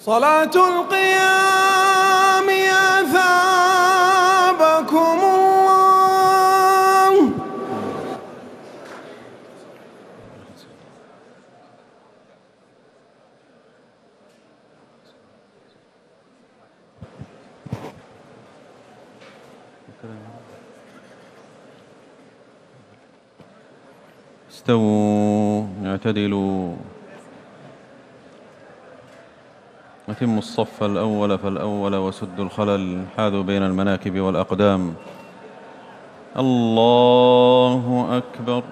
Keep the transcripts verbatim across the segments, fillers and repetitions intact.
صلاة القيام أثابكم الله. استووا اعتدلوا، أتموا الصف الأول فالأول وسدوا الخلل، حاذوا بين المناكب والأقدام. الله أكبر.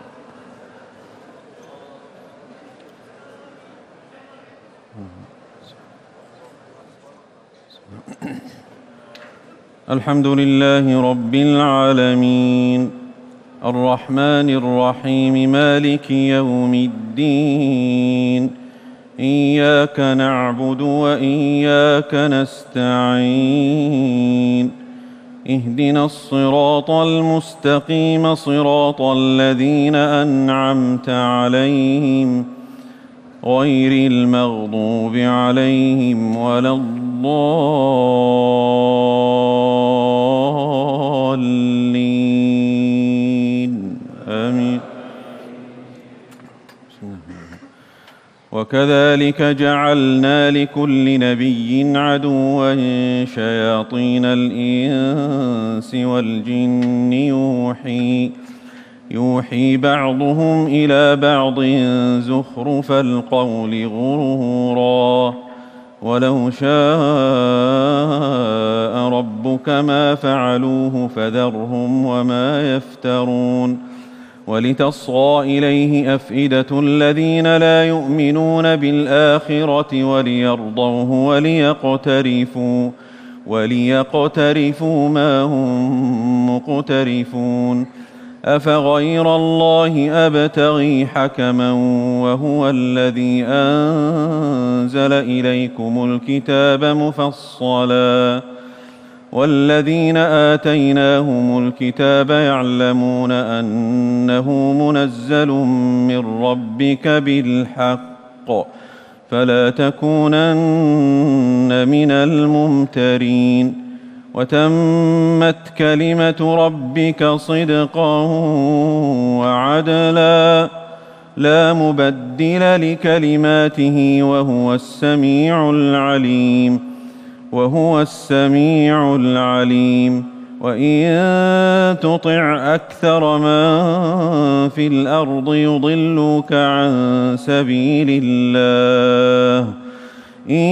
الحمد لله رب العالمين الرحمن الرحيم مالك يوم الدين، إياك نعبد وإياك نستعين، اهدنا الصراط المستقيم صراط الذين أنعمت عليهم غير المغضوب عليهم ولا الضالين آمين. وكذلك جعلنا لكل نبي عدوا شياطين الإنس والجن يوحي يوحي بعضهم إلى بعض زخرف القول غرورا، ولو شاء ربك ما فعلوه فذرهم وما يفترون. ولتصغى إليه أفئدة الذين لا يؤمنون بالآخرة وليرضوه وليقترفوا وليقترفوا ما هم مقترفون. أفغير الله أبتغي حكما وهو الذي أنزل إليكم الكتاب مفصلا، والذين آتيناهم الكتاب يعلمون أنه منزل من ربك بالحق، فلا تكونن من الممترين. وتمت كلمة ربك صدقا وعدلا، لا مبدل لكلماته وهو السميع العليم وهو السميع العليم. وإن تطع أكثر من في الأرض يضلوك عن سبيل الله إن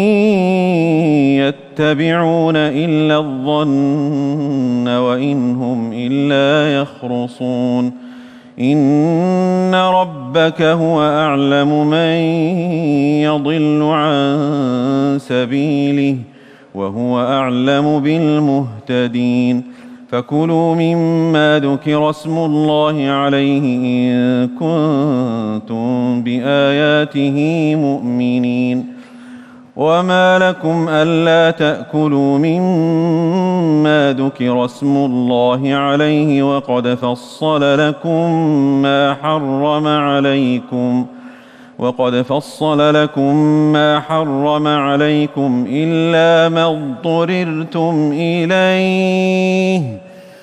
يتبعون إلا الظن وإن هم إلا يخرصون. إن ربك هو أعلم من يضل عن سبيله وهو أعلم بالمهتدين. فكلوا مما ذكر اسم الله عليه إن كنتم بآياته مؤمنين. وما لكم ألا تأكلوا مما ذكر اسم الله عليه وقد فصل لكم ما حرم عليكم وقد فصل لكم ما حرم عليكم إلا ما اضطررتم إليه،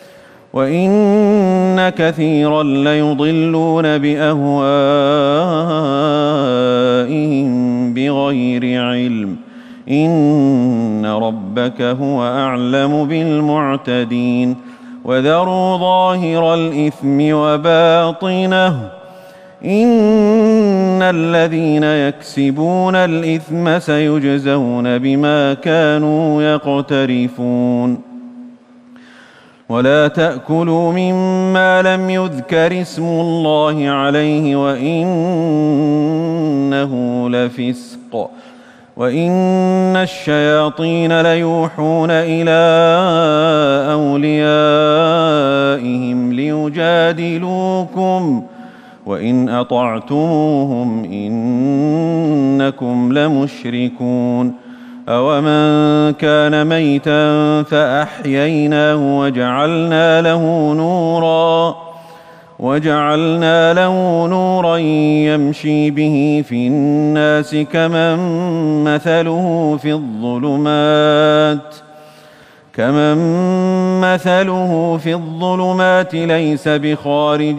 وإن كثيرا ليضلون بأهوائهم بغير علم. إن ربك هو أعلم بالمعتدين. وذروا ظاهر الإثم وباطنه إن الذين يكسبون الإثم سيجزون بما كانوا يقترفون. ولا تأكلوا مما لم يذكر اسم الله عليه وإنه لفسق، وإن الشياطين ليوحون إلى أوليائهم ليجادلوكم وإن أطعتموهم إنكم لمشركون. أومن كان ميتا فأحييناه وجعلنا له نورا وجعلنا له نورا يمشي به في الناس كمن مثله في الظلمات كمن مثله في الظلمات ليس بخارج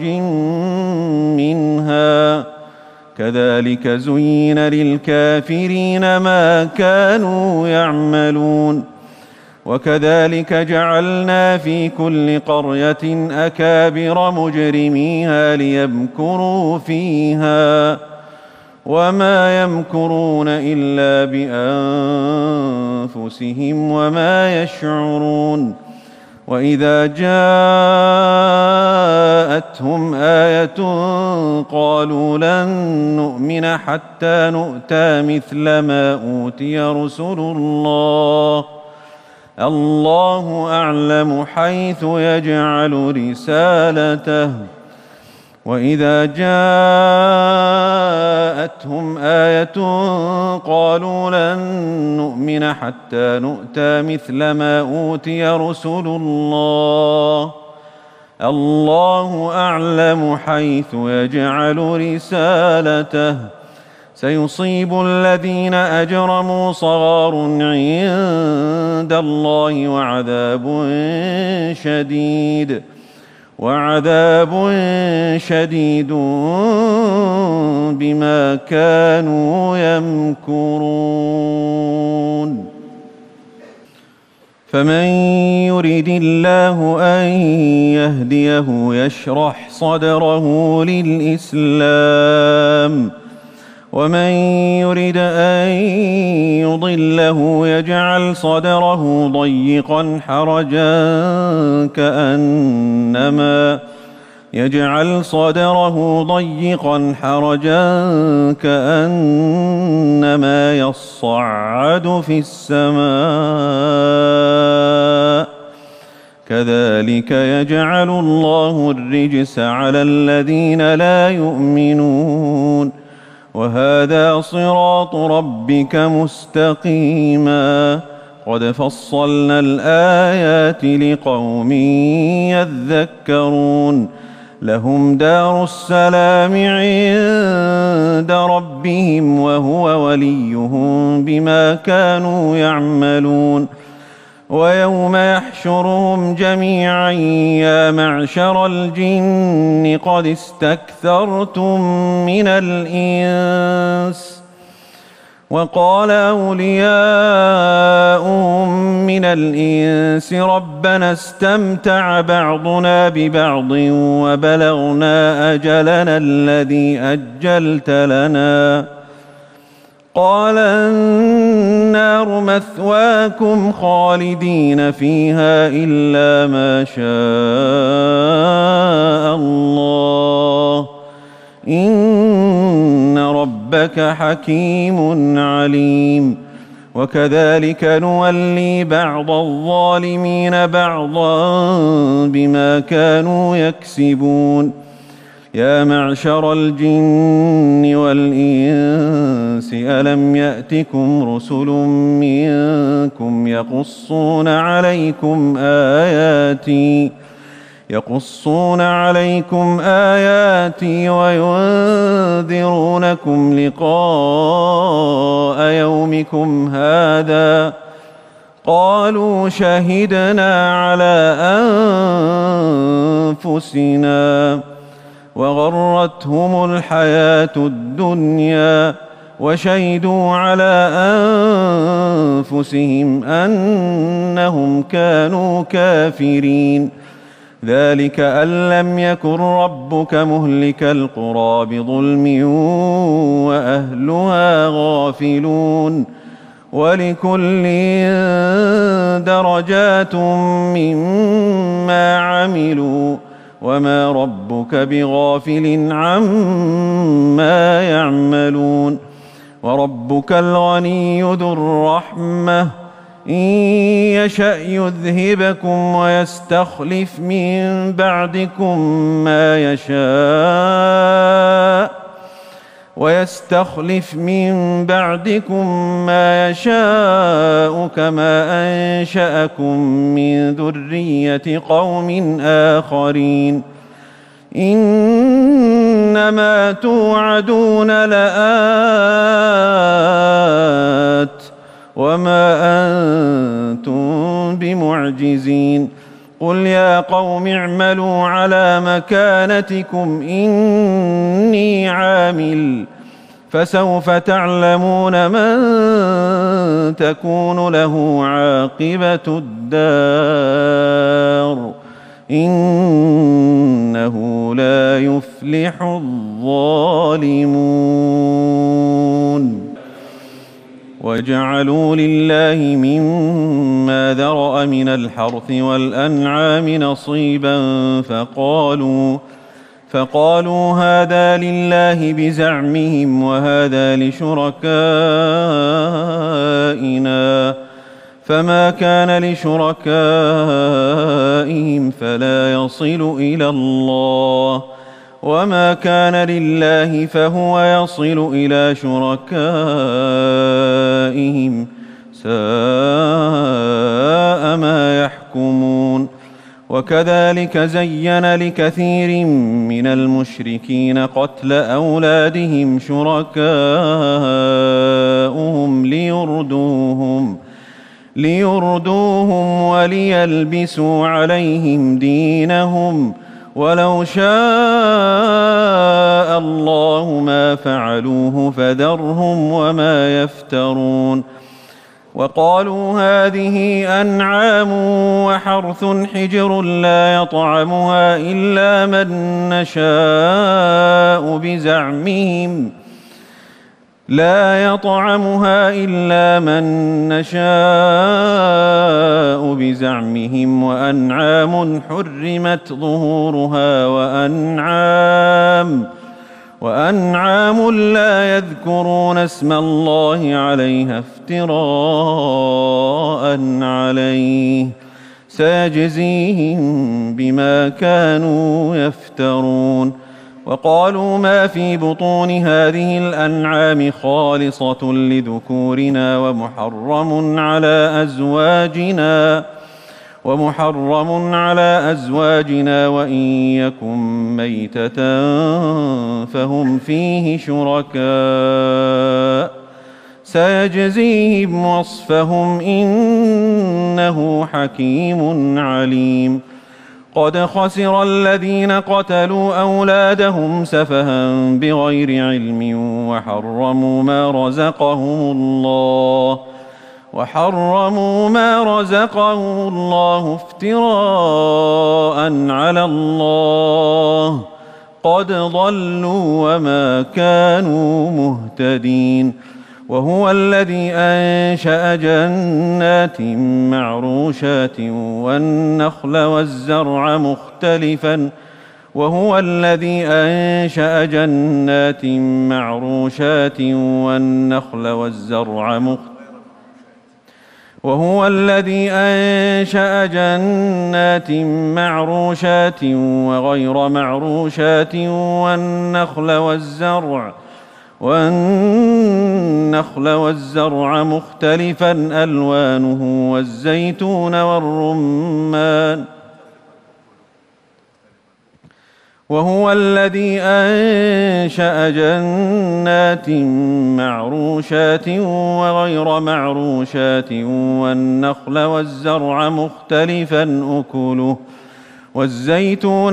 منها كذلك زين للكافرين ما كانوا يعملون وكذلك جعلنا في كل قرية أكابر مجرميها ليمكروا فيها وما يمكرون إلا بأنفسهم وما يشعرون وإذا جاءتهم آية قالوا لن نؤمن حتى نؤتى مثل ما أوتي رسل الله الله أعلم حيث يجعل رسالته وإذا جاءتهم آية قالوا لن نؤمن حتى نؤتى مثل ما أوتي رسل الله الله أعلم حيث يجعل رسالته سيصيب الذين أجرموا صغار عند الله وعذاب شديد وعذاب شديد بما كانوا يمكرون فمن يرد الله أن يهديه يشرح صدره للإسلام ومن يرد أن يضله يجعل صدره ضيقا حرجا كأنما يجعل صدره ضيقا حرجا كأنما يصعد في السماء كذلك يجعل الله الرجس على الذين لا يؤمنون وهذا صراط ربك مستقيما قد فصلنا الآيات لقوم يذكرون لهم دار السلام عند ربهم وهو وليهم بما كانوا يعملون ويوم يحشرهم جميعا يا معشر الجن قد استكثرتم من الإنس وقال أولياؤهم من الإنس ربنا استمتع بعضنا ببعض وبلغنا أجلنا الذي أجلت لنا قال النار مثواكم خالدين فيها إلا ما شاء الله إن ربك حكيم عليم وكذلك نولي بعض الظالمين بعضا بما كانوا يكسبون يا معشر الجن والإنس ألم يأتكم رسل منكم يقصون عليكم آياتي يقصون عليكم آياتي وينذرونكم لقاء يومكم هذا قالوا شهدنا على أنفسنا وغرتهم الحياة الدنيا وشهدوا على أنفسهم أنهم كانوا كافرين ذلك أن لم يكن ربك مهلك القرى بظلم وأهلها غافلون ولكل درجات مما عملوا وما ربك بغافل عما يعملون وربك الغني ذو الرحمة إن يشأ يذهبكم ويستخلف من بعدكم ما يشاء ويستخلف من بعدكم ما يشاء كما أنشأكم من ذرية قوم آخرين إنما توعدون لآت وما أنتم بمعجزين قل يا قوم اعملوا على مكانتكم إني عامل فسوف تعلمون من تكون له عاقبة الدار إنه لا يفلح الظالمون وجعلوا لله مما ذرأ من الحرث والأنعام نصيبا فقالوا فقالوا هذا لله بزعمهم وهذا لشركائنا فما كان لشركائهم فلا يصل إلى الله وما كان لله فهو يصل إلى شركائهم ساء ما يحكمون وكذلك زين لكثير من المشركين قتل أولادهم شركاؤهم ليردوهم ليردوهم وليلبسوا عليهم دينهم ولو شاء الله ما فعلوه فذرهم وما يفترون وقالوا هذه أنعام وحرث حجر لا يطعمها إلا من نشاء بزعمهم لا يطعمها إلا من نشاء بزعمهم وأنعام حرمت ظهورها وأنعام وأنعام لا يذكرون اسم الله عليها افتراء عليه سيجزيهم بما كانوا يفترون وقالوا ما في بطون هذه الأنعام خالصة لذكورنا ومحرم على أزواجنا ومحرم على أزواجنا وإن يكن ميتة فهم فيه شركاء سيجزيهم وصفهم إنه حكيم عليم قد خسر الذين قتلوا أولادهم سفها بغير علم وحرموا ما رزقهم الله وحرموا ما رزقهم الله افتراء على الله قد ضلوا وما كانوا مهتدين وهو الذي أنشأ جنات معروشات والنخل والزرع مختلفا وهو الذي أنشأ جنات معروشات والنخل والزرع مختلفا وهو الذي أنشأ جنات معروشات وغير معروشات والنخل والزرع والنخل والزرع مختلفا ألوانه والزيتون والرمان وهو الذي أنشأ جنات معروشات وغير معروشات والنخل والزرع مختلفا أكله والزيتون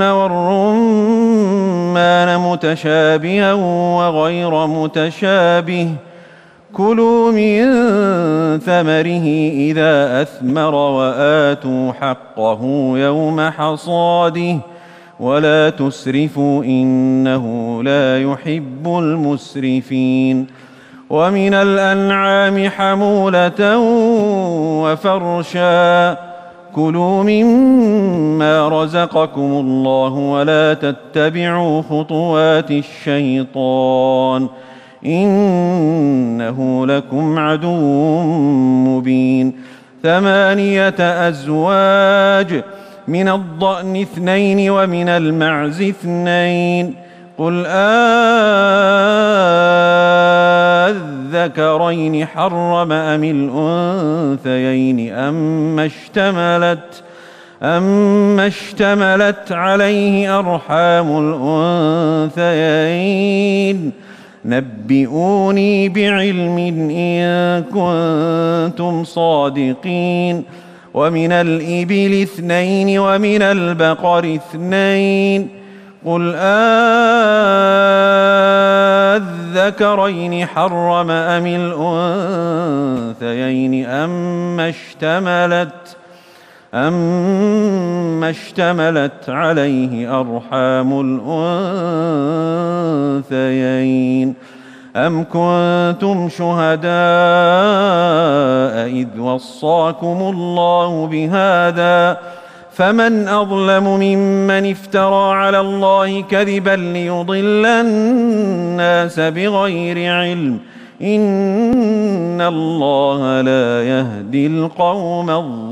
والرمان متشابها وغير متشابه كلوا من ثمره إذا أثمر وآتوا حقه يوم حصاده ولا تسرفوا إنه لا يحب المسرفين ومن الأنعام حمولة وفرشا كلوا مما رزقكم الله ولا تتبعوا خطوات الشيطان إنه لكم عدو مبين ثمانية أزواج من الضأن اثنين ومن المعز اثنين قل أذكرين حرم أم الأنثيين أم اشتملت أما اشتملت عليه أرحام الأنثيين نبئوني بعلم إن كنتم صادقين. ومن الإبل اثنين ومن البقر اثنين قل أذكرين حرم أم الأنثيين أما اشتملت أما اشتملت عليه أرحام الأنثيين أم كنتم شهداء إذ وصاكم الله بهذا فمن أظلم ممن افترى على الله كذبا ليضل الناس بغير علم إن الله لا يهدي القوم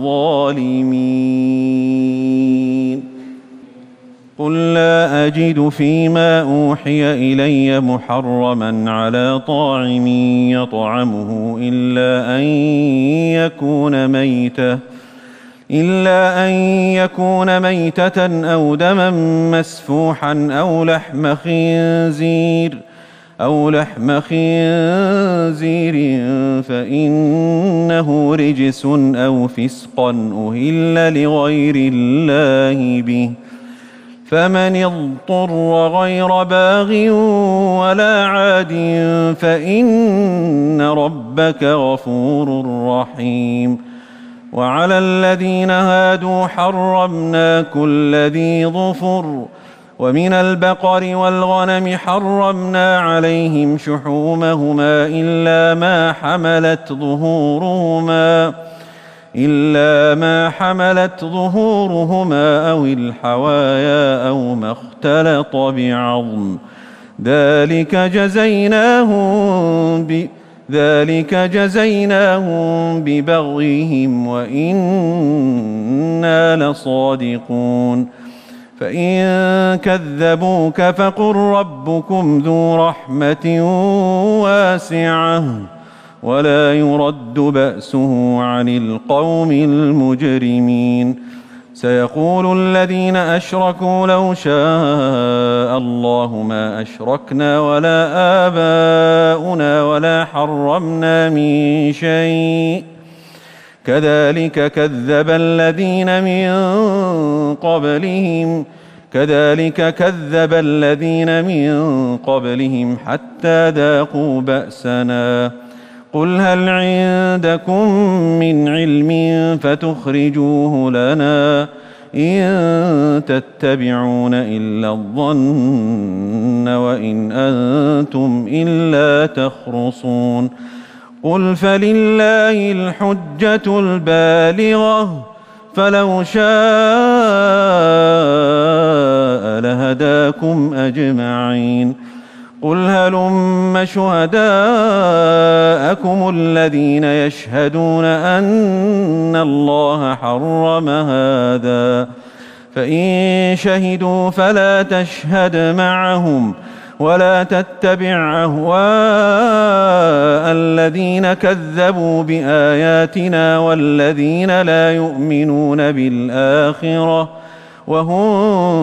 الظالمين. قل لا أجد فيما أوحي إلي محرما على طاعم يطعمه إلا أن يكون ميتة إلا أن يكون ميتة أو دما مسفوحا أو لحم خنزير أو لحم خنزير فإنه رجس أو فسقا أهل لغير الله به فمن اضطر غير باغ ولا عاد فإن ربك غفور رحيم. وعلى الذين هادوا حرمنا كل ذي ظفر ومن البقر والغنم حرمنا عليهم شحومهما إلا ما حملت ظهورهما إلا ما حملت ظهورهما أو الحوايا أو ما اختلط بعظم ذلك جزيناهم ب ذلك جزيناهم ببغيهم وإنا لصادقون. فإن كذبوك فقل ربكم ذو رحمة واسعة ولا يرد بأسه عن القوم المجرمين. سيقول الذين أشركوا لو شاء الله ما أشركنا ولا آباؤنا ولا حرمنا من شيء كذلك كذب الذين من قبلهم كذلك كذب الذين من قبلهم حتى ذاقوا بأسنا. قل هل عندكم من علم فتخرجوه لنا إن تتبعون إلا الظن وإن أنتم إلا تخرصون. قل فلله الحجة البالغة فلو شاء لهداكم أجمعين. قل هلم شهداءكم الذين يشهدون أن الله حرم هذا فإن شهدوا فلا تشهد معهم ولا تتبع أهواء الذين كذبوا بآياتنا والذين لا يؤمنون بالآخرة وهم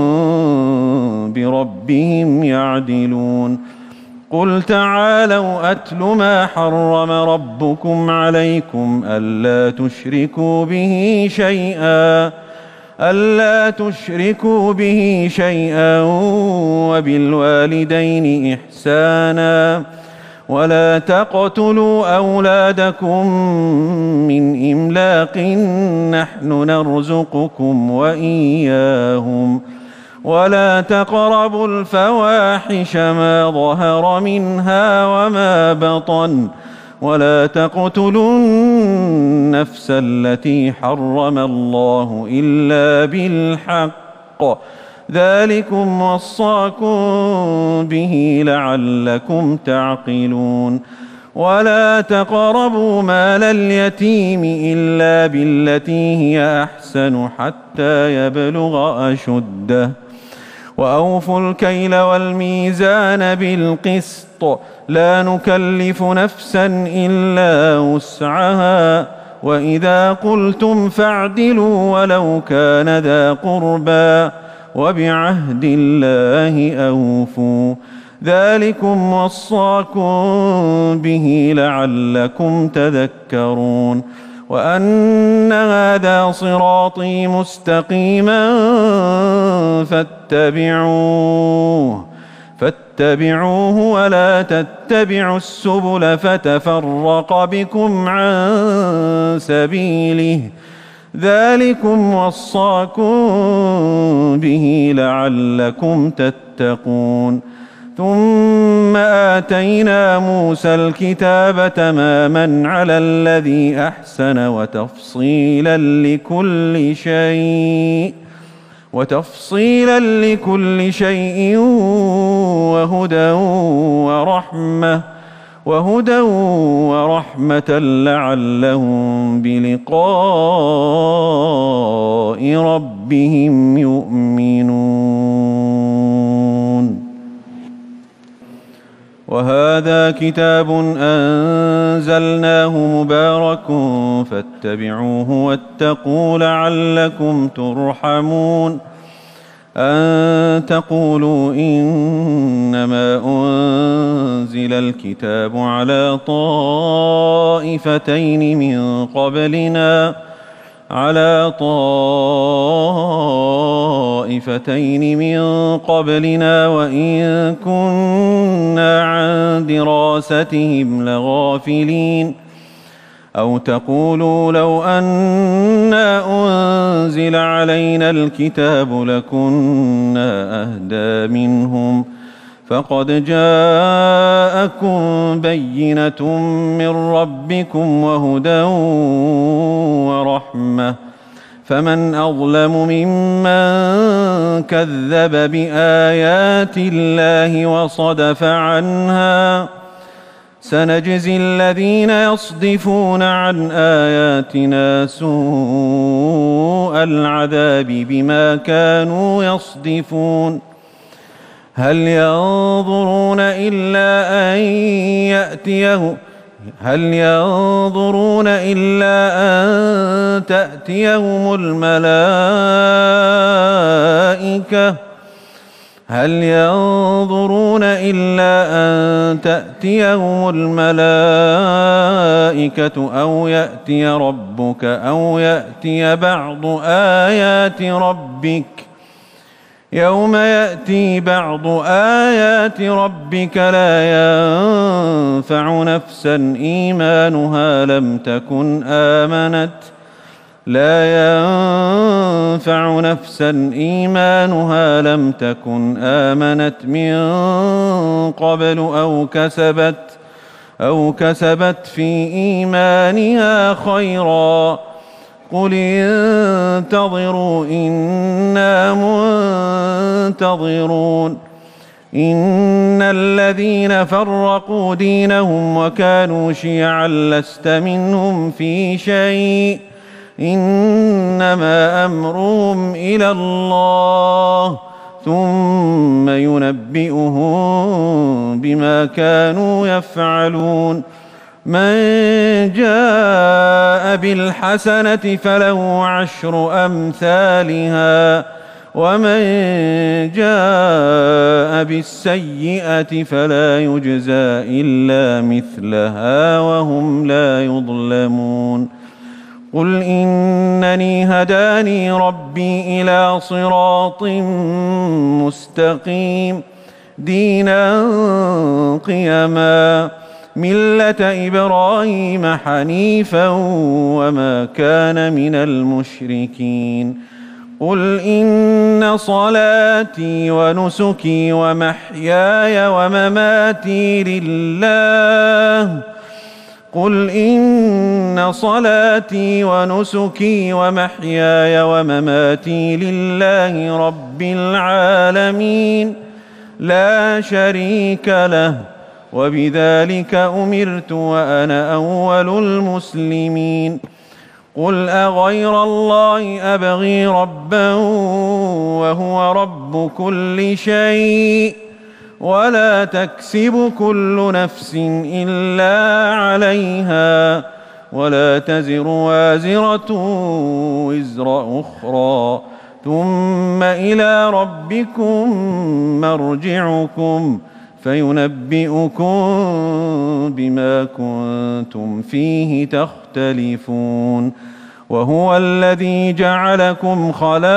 بربهم يعدلون. قل تعالوا أتل ما حرم ربكم عليكم ألا تشركوا به شيئا ألا تشركوا به شيئا وبالوالدين إحسانا ولا تقتلوا أولادكم من إملاق نحن نرزقكم وإياهم ولا تقربوا الفواحش ما ظهر منها وما بطن ولا تقتلوا النفس التي حرم الله إلا بالحق ذلكم وصاكم به لعلكم تعقلون. ولا تقربوا مال اليتيم إلا بالتي هي أحسن حتى يبلغ أشده وأوفوا الكيل والميزان بالقسط لا نكلف نفسا إلا وسعها وإذا قلتم فاعدلوا ولو كان ذا قربى وبعهد الله أوفوا ذلكم وصاكم به لعلكم تذكرون وأن هذا صراطي مستقيما فاتبعوه فاتبعوه ولا تتبعوا السبل فتفرق بكم عن سبيله ذلكم وصاكم به لعلكم تتقون ثم آتينا موسى الكتاب تماما على الذي أحسن وتفصيلا لكل شيء وتفصيلا لكل شيء وهدى ورحمة وهدى ورحمة لعلهم بلقاء ربهم يؤمنون وهذا كتاب أنزلناه مبارك فاتبعوه واتقوا لعلكم ترحمون أن تقولوا إنما أنزل الكتاب على طائفتين من قبلنا على طائفتين من قبلنا وإن كنا عن دراستهم لغافلين أو تقولوا لو أنا أنزل علينا الكتاب لكنا أهدى منهم فقد جاءكم بينة من ربكم وهدى ورحمة فمن أظلم ممن كذب بآيات الله وصدف عنها سنجزي الذين يصدفون عن آياتنا سوء العذاب بما كانوا يصدفون هل ينظرون إلا أن يأتيه هل ينظرون إلا أن تأتيهم الملائكة هل ينظرون إلا أن تأتيهم الملائكة أو يأتي ربك أو يأتي بعض آيات ربك يوم يأتي بعض آيات ربك لا ينفع نفسا إيمانها لم تكن آمنت لا ينفع نفسا إيمانها لم تكن آمنت من قبل أو كسبت أو كسبت في إيمانها خيرا قل انتظروا إنا منتظرون إن الذين فرقوا دينهم وكانوا شيعا لست منهم في شيء إنما أمرهم إلى الله ثم ينبئهم بما كانوا يفعلون من جاء بالحسنة فله عشر أمثالها ومن جاء بالسيئة فلا يجزى إلا مثلها وهم لا يظلمون قل إنني هداني ربي إلى صراط مستقيم دينا قيما ملة إبراهيم حنيفا وما كان من المشركين قل إن صلاتي ونسكي ومحياي ومماتي لله قل إن صلاتي ونسكي ومحياي ومماتي لله رب العالمين لا شريك له وبذلك أمرت وأنا أول المسلمين قل أغير الله أبغي ربا وهو رب كل شيء ولا تكسب كل نفس إلا عليها ولا تزر وازرة وزر أخرى ثم إلى ربكم مرجعكم فينبئكم بما كنتم فيه تختلفون وهو الذي جعلكم خلائف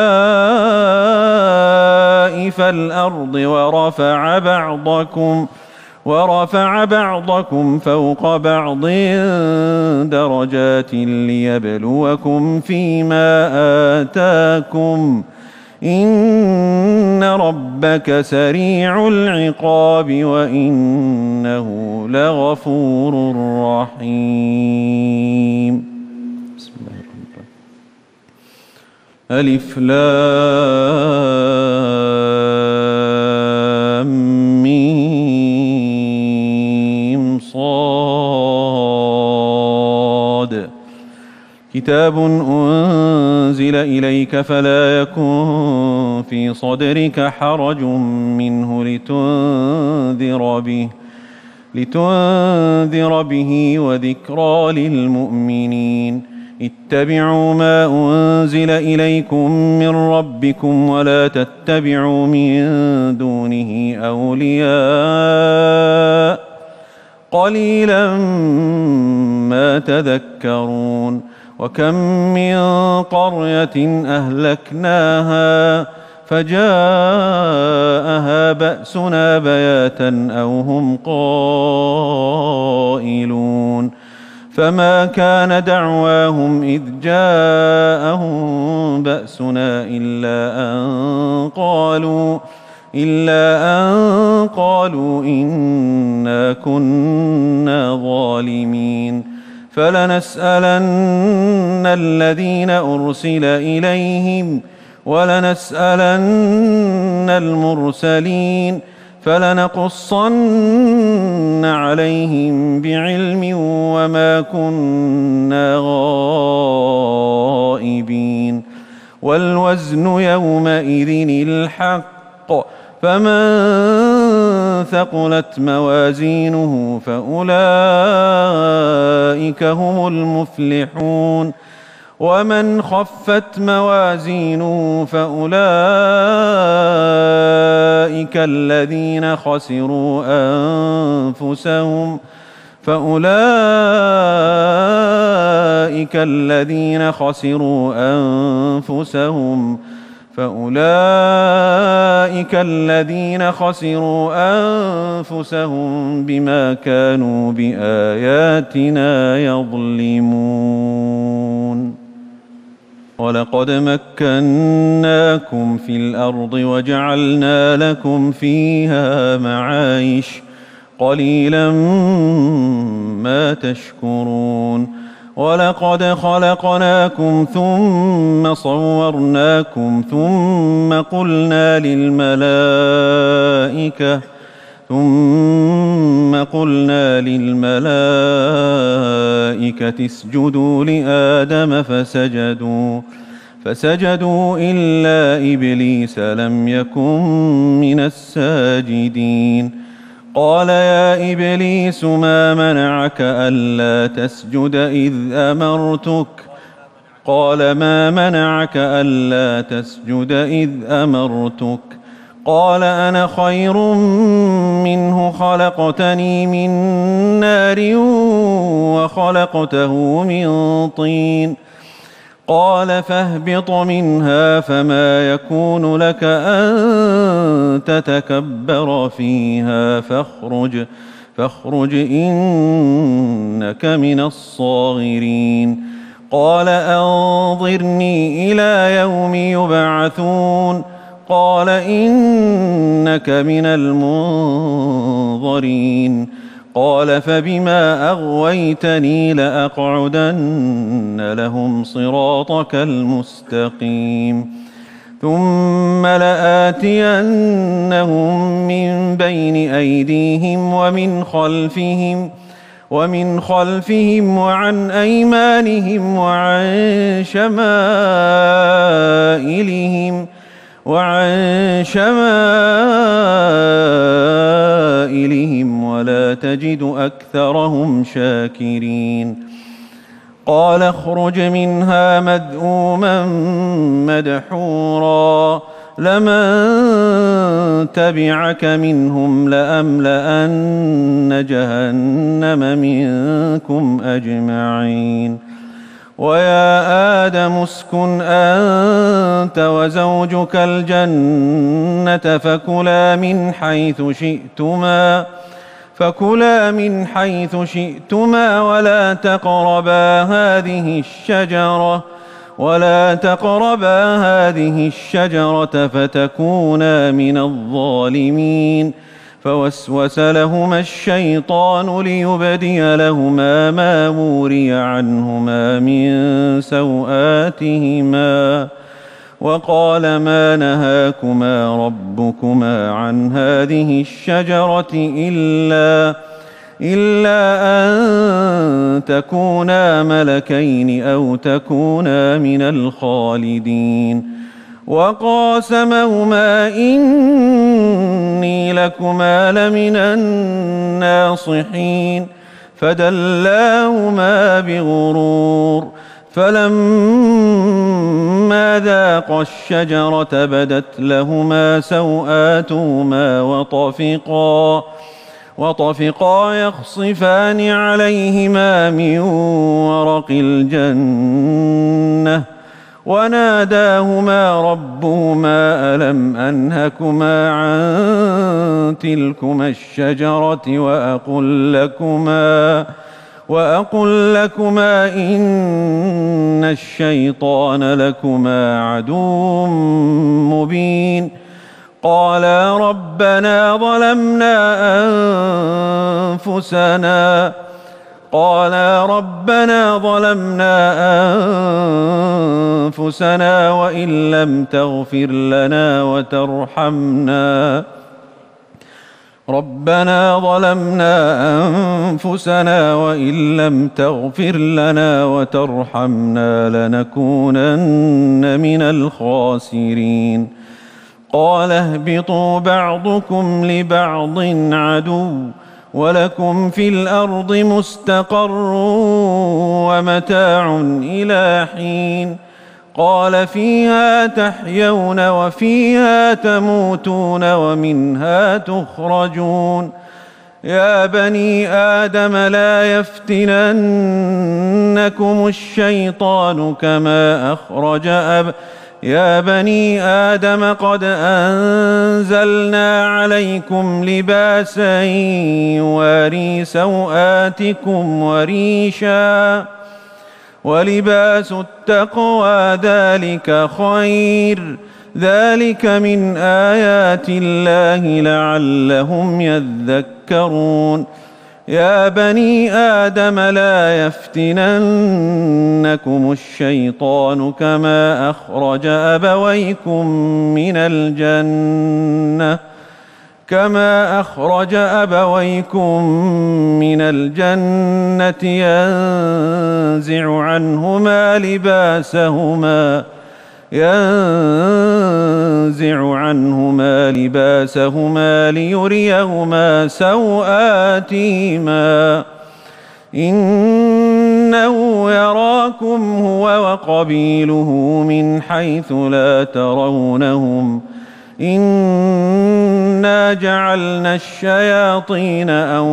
الأرض ورفع بعضكم ورفع بعضكم فوق بعض درجات ليبلوكم فيما آتاكم إن ربك سريع العقاب وإنه لغفور رحيم. بسم الله الرحمن الرحيم. ألف لام ميم صاد كتاب أنزل إليك فلا يكن في صدرك حرج منه لتنذر به لتنذر به وذكرى للمؤمنين اتبعوا ما أنزل إليكم من ربكم ولا تتبعوا من دونه أولياء قليلا ما تذكرون وكم من قرية أهلكناها فجاءها بأسنا بياتا أو هم قائلون فما كان دعواهم إذ جاءهم بأسنا إلا أن قالوا إلا أن قالوا إنا كنا ظالمين فلنسألن الذين أرسل إليهم ولنسألن المرسلين فلنقصن عليهم بعلم وما كنا غائبين والوزن يومئذ الحق فمن ثقلت موازينه فأولئك هم المفلحون ومن خفت موازينه فأولئك الذين خسروا أنفسهم فأولئك الذين خسروا أنفسهم فأولئك الذين خسروا أنفسهم بما كانوا بآياتنا يظلمون ولقد مكناكم في الأرض وجعلنا لكم فيها معايش قليلا ما تشكرون ولقد خلقناكم ثم صورناكم ثم قلنا للملائكة ثم قلنا للملائكة اسجدوا لآدم فسجدوا فسجدوا إلا إبليس لم يكن من الساجدين قال يا إبليس ما منعك ألا تسجد إذ أمرتك قال ما منعك ألا تسجد إذ أمرتك قال أنا خير منه خلقتني من نار وخلقته من طين قال فاهبط منها فما يكون لك أن تتكبر فيها فاخرج فاخرج إنك من الصاغرين قال أنظرني إلى يوم يبعثون قال إنك من المنظرين قال فبما أغويتني لأقعدن لهم صراطك المستقيم ثم لآتينهم من بين أيديهم ومن خلفهم ومن خلفهم وعن أيمانهم وعن شمائلهم وعن شمائلهم ولا تجد أكثرهم شاكرين قال اخرج منها مذءوما مدحورا لمن تبعك منهم لأملأن جهنم منكم أجمعين ويا آدم اسكن أنت وزوجك الجنة فكلا من حيث شئتما فكلا من حيث شئتما ولا تقربا هذه الشجرة ولا تقربا هذه الشجرة فتكونا من الظالمين فوسوس لهما الشيطان ليبدي لهما ما وري عنهما من سوآتهما وقال ما نهاكما ربكما عن هذه الشجرة إلا إلا أن تكونا ملكين أو تكونا من الخالدين وقاسمهما إني لكما لمن الناصحين فدلاهما بغرور فلما ذاقا الشجرة بدت لهما سوآتهما وطفقا وطفقا يخصفان عليهما من ورق الجنة وناداهما ربهما ألم أنهكما عن تلكما الشجرة وأقل لكما وأقل لكما إن الشيطان لكما عدو مبين قالا ربنا ظلمنا أنفسنا قالا ربنا ظلمنا أنفسنا وإن لم تغفر لنا وترحمنا ربنا ظلمنا أنفسنا وإن لم تغفر لنا وترحمنا لنكونن من الخاسرين قال اهبطوا بعضكم لبعض عدو ولكم في الأرض مستقر ومتاع إلى حين قال فيها تحيون وفيها تموتون ومنها تخرجون يا بني آدم لا يفتننكم الشيطان كما أخرج أب يا بني آدم قد أنزلنا عليكم لباسا يواري سوآتكم وريشا ولباس التقوى ذلك خير ذلك من آيات الله لعلهم يذكرون يا بني آدم لا يفتننكم الشيطان كما أخرج أبويكم من الجنة كما أخرج أبويكم من الجنة ينزع عنهما لباسهما ينزع عنهما لباسهما ليريهما سوآتهما إنه يراكم هو وقبيله من حيث لا ترونهم إنا جعلنا الشياطين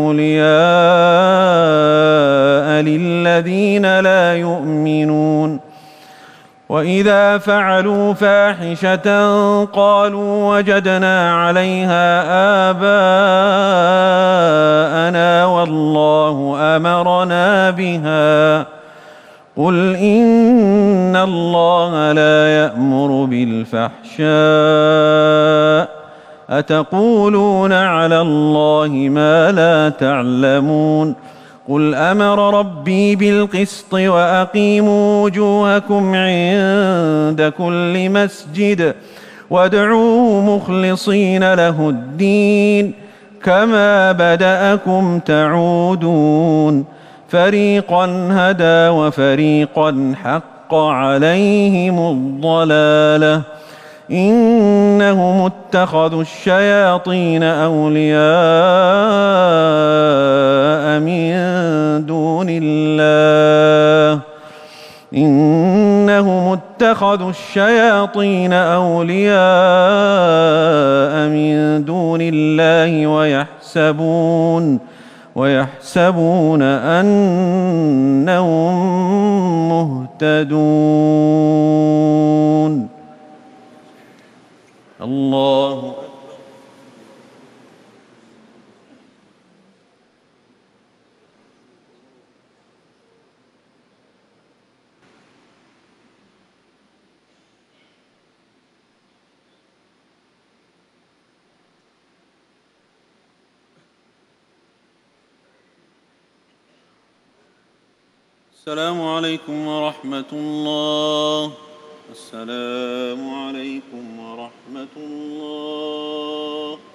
أولياء للذين لا يؤمنون وإذا فعلوا فاحشة قالوا وجدنا عليها آباءنا والله أمرنا بها قل إن الله لا يأمر بالفحشاء أتقولون على الله ما لا تعلمون قل أمر ربي بالقسط وأقيموا وجوهكم عند كل مسجد وادعوه مخلصين له الدين كما بدأكم تعودون فريقا هدى وفريقا حق عليهم الضلالة إنهم اتخذوا الشياطين أولياء من دون الله إنهم اتخذوا الشياطين أولياء من دون الله ويحسبون ويحسبون أنهم مهتدون. الله السلام عليكم ورحمة الله. السلام عليكم ورحمة الله.